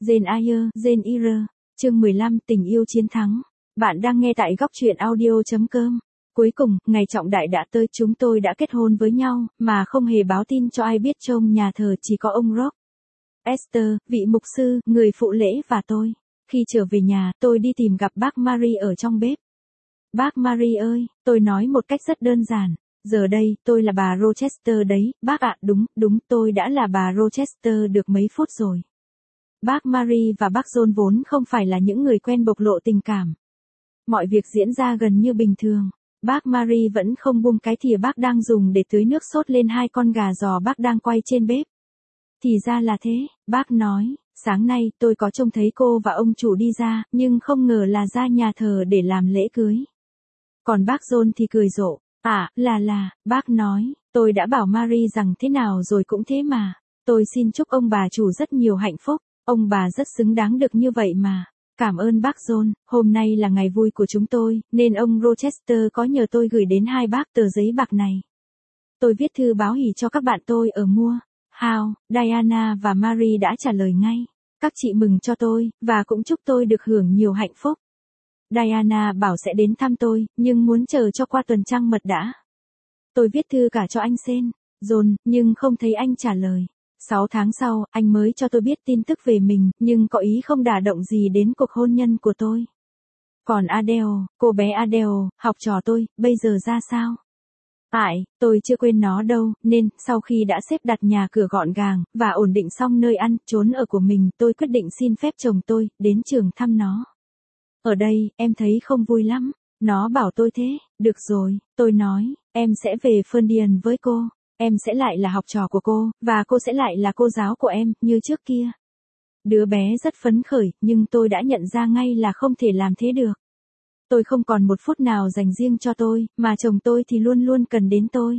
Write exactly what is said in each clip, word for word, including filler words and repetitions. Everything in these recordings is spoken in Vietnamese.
Jane Eyre, Jane Eyre, chương mười lăm, tình yêu chiến thắng. Bạn đang nghe tại góc truyện audio.com. Cuối cùng, ngày trọng đại đã tới, chúng tôi đã kết hôn với nhau, mà không hề báo tin cho ai biết. Trong nhà thờ chỉ có ông Rock, Esther, vị mục sư, người phụ lễ và tôi. Khi trở về nhà, tôi đi tìm gặp bác Marie ở trong bếp. Bác Marie ơi, tôi nói một cách rất đơn giản. Giờ đây, tôi là bà Rochester đấy, bác ạ. Đúng, đúng, tôi đã là bà Rochester được mấy phút rồi. Bác Marie và bác John vốn không phải là những người quen bộc lộ tình cảm. Mọi việc diễn ra gần như bình thường. Bác Marie vẫn không buông cái thìa bác đang dùng để tưới nước sốt lên hai con gà giò bác đang quay trên bếp. Thì ra là thế, bác nói, sáng nay tôi có trông thấy cô và ông chủ đi ra, nhưng không ngờ là ra nhà thờ để làm lễ cưới. Còn bác John thì cười rộ, à, là là, bác nói, tôi đã bảo Marie rằng thế nào rồi cũng thế mà. Tôi xin chúc ông bà chủ rất nhiều hạnh phúc, ông bà rất xứng đáng được như vậy mà. Cảm ơn bác John, hôm nay là ngày vui của chúng tôi, nên ông Rochester có nhờ tôi gửi đến hai bác tờ giấy bạc này. Tôi viết thư báo hỉ cho các bạn tôi ở mua. How, Diana và Marie đã trả lời ngay. Các chị mừng cho tôi, và cũng chúc tôi được hưởng nhiều hạnh phúc. Diana bảo sẽ đến thăm tôi, nhưng muốn chờ cho qua tuần trăng mật đã. Tôi viết thư cả cho anh Sen, John, nhưng không thấy anh trả lời. Sáu tháng sau, anh mới cho tôi biết tin tức về mình, nhưng có ý không đả động gì đến cuộc hôn nhân của tôi. Còn Adele, cô bé Adele, học trò tôi, bây giờ ra sao? Tại, tôi chưa quên nó đâu, nên, sau khi đã xếp đặt nhà cửa gọn gàng, và ổn định xong nơi ăn, trốn ở của mình, tôi quyết định xin phép chồng tôi, đến trường thăm nó. Ở đây, em thấy không vui lắm. Nó bảo tôi thế, được rồi, tôi nói, em sẽ về Ferndian với cô. Em sẽ lại là học trò của cô, và cô sẽ lại là cô giáo của em, như trước kia. Đứa bé rất phấn khởi, nhưng tôi đã nhận ra ngay là không thể làm thế được. Tôi không còn một phút nào dành riêng cho tôi, mà chồng tôi thì luôn luôn cần đến tôi.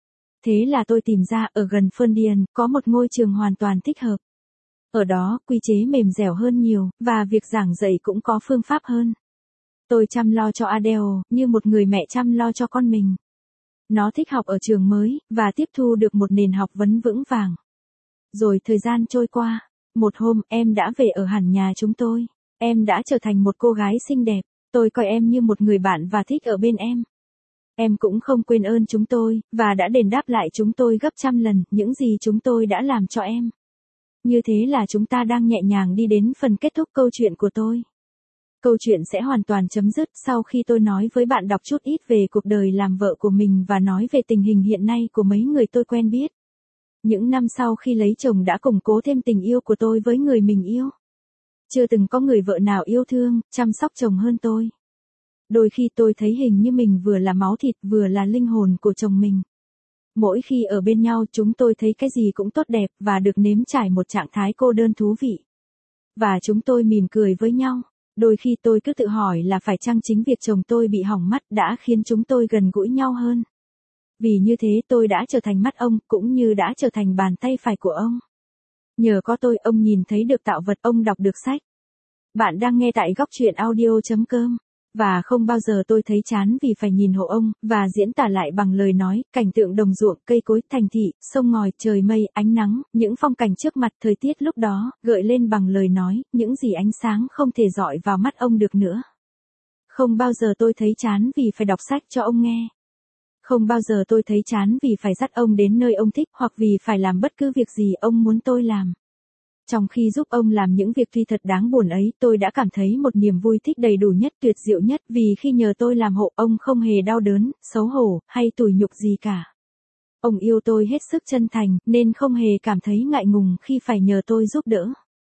Thế là tôi tìm ra, ở gần Ferndian, có một ngôi trường hoàn toàn thích hợp. Ở đó, quy chế mềm dẻo hơn nhiều, và việc giảng dạy cũng có phương pháp hơn. Tôi chăm lo cho Adele, như một người mẹ chăm lo cho con mình. Nó thích học ở trường mới, và tiếp thu được một nền học vấn vững vàng. Rồi thời gian trôi qua. Một hôm, em đã về ở hẳn nhà chúng tôi. Em đã trở thành một cô gái xinh đẹp. Tôi coi em như một người bạn và thích ở bên em. Em cũng không quên ơn chúng tôi, và đã đền đáp lại chúng tôi gấp trăm lần những gì chúng tôi đã làm cho em. Như thế là chúng ta đang nhẹ nhàng đi đến phần kết thúc câu chuyện của tôi. Câu chuyện sẽ hoàn toàn chấm dứt sau khi tôi nói với bạn đọc chút ít về cuộc đời làm vợ của mình và nói về tình hình hiện nay của mấy người tôi quen biết. Những năm sau khi lấy chồng đã củng cố thêm tình yêu của tôi với người mình yêu. Chưa từng có người vợ nào yêu thương, chăm sóc chồng hơn tôi. Đôi khi tôi thấy hình như mình vừa là máu thịt vừa là linh hồn của chồng mình. Mỗi khi ở bên nhau chúng tôi thấy cái gì cũng tốt đẹp và được nếm trải một trạng thái cô đơn thú vị. Và chúng tôi mỉm cười với nhau. Đôi khi tôi cứ tự hỏi là phải chăng chính việc chồng tôi bị hỏng mắt đã khiến chúng tôi gần gũi nhau hơn. Vì như thế tôi đã trở thành mắt ông, cũng như đã trở thành bàn tay phải của ông. Nhờ có tôi, ông nhìn thấy được tạo vật, ông đọc được sách. Bạn đang nghe tại góc truyện audio.com. Và không bao giờ tôi thấy chán vì phải nhìn hộ ông, và diễn tả lại bằng lời nói, cảnh tượng đồng ruộng, cây cối, thành thị, sông ngòi, trời mây, ánh nắng, những phong cảnh trước mặt, thời tiết lúc đó, gợi lên bằng lời nói, những gì ánh sáng không thể dọi vào mắt ông được nữa. Không bao giờ tôi thấy chán vì phải đọc sách cho ông nghe. Không bao giờ tôi thấy chán vì phải dắt ông đến nơi ông thích, hoặc vì phải làm bất cứ việc gì ông muốn tôi làm. Trong khi giúp ông làm những việc tuy thật đáng buồn ấy, tôi đã cảm thấy một niềm vui thích đầy đủ nhất, tuyệt diệu nhất, vì khi nhờ tôi làm hộ, ông không hề đau đớn, xấu hổ, hay tủi nhục gì cả. Ông yêu tôi hết sức chân thành, nên không hề cảm thấy ngại ngùng khi phải nhờ tôi giúp đỡ.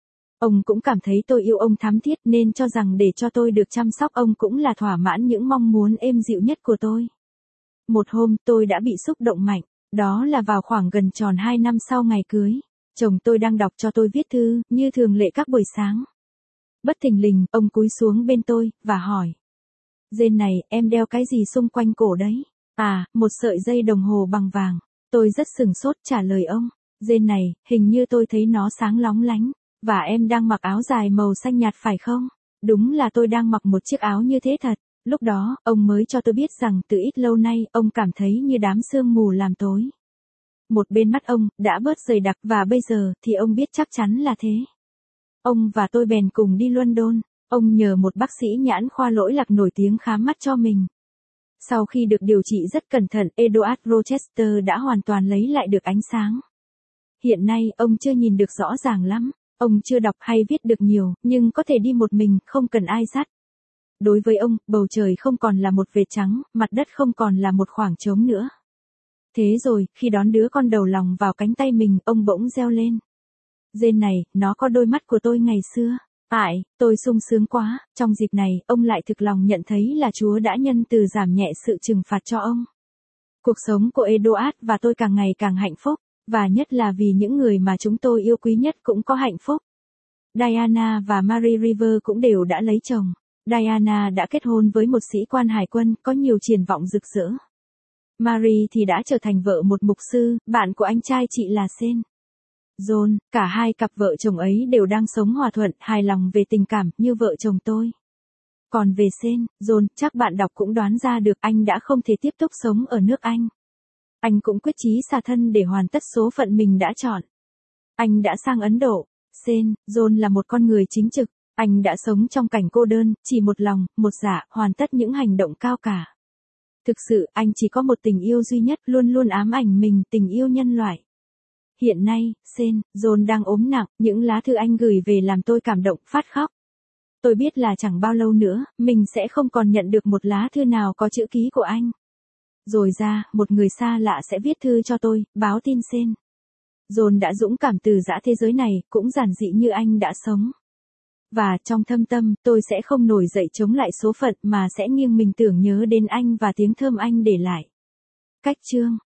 Ông cũng cảm thấy tôi yêu ông thắm thiết, nên cho rằng để cho tôi được chăm sóc ông cũng là thỏa mãn những mong muốn êm dịu nhất của tôi. Một hôm, tôi đã bị xúc động mạnh, đó là vào khoảng gần tròn hai năm sau ngày cưới. Chồng tôi đang đọc cho tôi viết thư, như thường lệ các buổi sáng. Bất thình lình, ông cúi xuống bên tôi, và hỏi. Jane này, em đeo cái gì xung quanh cổ đấy? À, một sợi dây đồng hồ bằng vàng. Tôi rất sửng sốt trả lời ông. Jane này, hình như tôi thấy nó sáng lóng lánh. Và em đang mặc áo dài màu xanh nhạt phải không? Đúng là tôi đang mặc một chiếc áo như thế thật. Lúc đó, ông mới cho tôi biết rằng từ ít lâu nay, ông cảm thấy như đám sương mù làm tối. Một bên mắt ông, đã bớt dày đặc, và bây giờ, thì ông biết chắc chắn là thế. Ông và tôi bèn cùng đi London, ông nhờ một bác sĩ nhãn khoa lỗi lạc nổi tiếng khám mắt cho mình. Sau khi được điều trị rất cẩn thận, Edward Rochester đã hoàn toàn lấy lại được ánh sáng. Hiện nay, ông chưa nhìn được rõ ràng lắm, ông chưa đọc hay viết được nhiều, nhưng có thể đi một mình, không cần ai dắt. Đối với ông, bầu trời không còn là một vệt trắng, mặt đất không còn là một khoảng trống nữa. Thế rồi, khi đón đứa con đầu lòng vào cánh tay mình, ông bỗng reo lên. Dên này, nó có đôi mắt của tôi ngày xưa. Ải, tôi sung sướng quá, trong dịp này, ông lại thực lòng nhận thấy là Chúa đã nhân từ giảm nhẹ sự trừng phạt cho ông. Cuộc sống của Edward và tôi càng ngày càng hạnh phúc, và nhất là vì những người mà chúng tôi yêu quý nhất cũng có hạnh phúc. Diana và Mary River cũng đều đã lấy chồng. Diana đã kết hôn với một sĩ quan hải quân, có nhiều triển vọng rực rỡ. Mary thì đã trở thành vợ một mục sư, bạn của anh trai chị là Sen. John, cả hai cặp vợ chồng ấy đều đang sống hòa thuận, hài lòng về tình cảm, như vợ chồng tôi. Còn về Sen, John, chắc bạn đọc cũng đoán ra được anh đã không thể tiếp tục sống ở nước Anh. Anh cũng quyết chí xả thân để hoàn tất số phận mình đã chọn. Anh đã sang Ấn Độ. Sen, John là một con người chính trực. Anh đã sống trong cảnh cô đơn, chỉ một lòng, một dạ, hoàn tất những hành động cao cả. Thực sự, anh chỉ có một tình yêu duy nhất, luôn luôn ám ảnh mình, tình yêu nhân loại. Hiện nay, Sen, John đang ốm nặng, những lá thư anh gửi về làm tôi cảm động, phát khóc. Tôi biết là chẳng bao lâu nữa, mình sẽ không còn nhận được một lá thư nào có chữ ký của anh. Rồi ra, một người xa lạ sẽ viết thư cho tôi, báo tin Sen. John đã dũng cảm từ giã thế giới này, cũng giản dị như anh đã sống. Và trong thâm tâm, tôi sẽ không nổi dậy chống lại số phận mà sẽ nghiêng mình tưởng nhớ đến anh và tiếng thơm anh để lại. Cách chương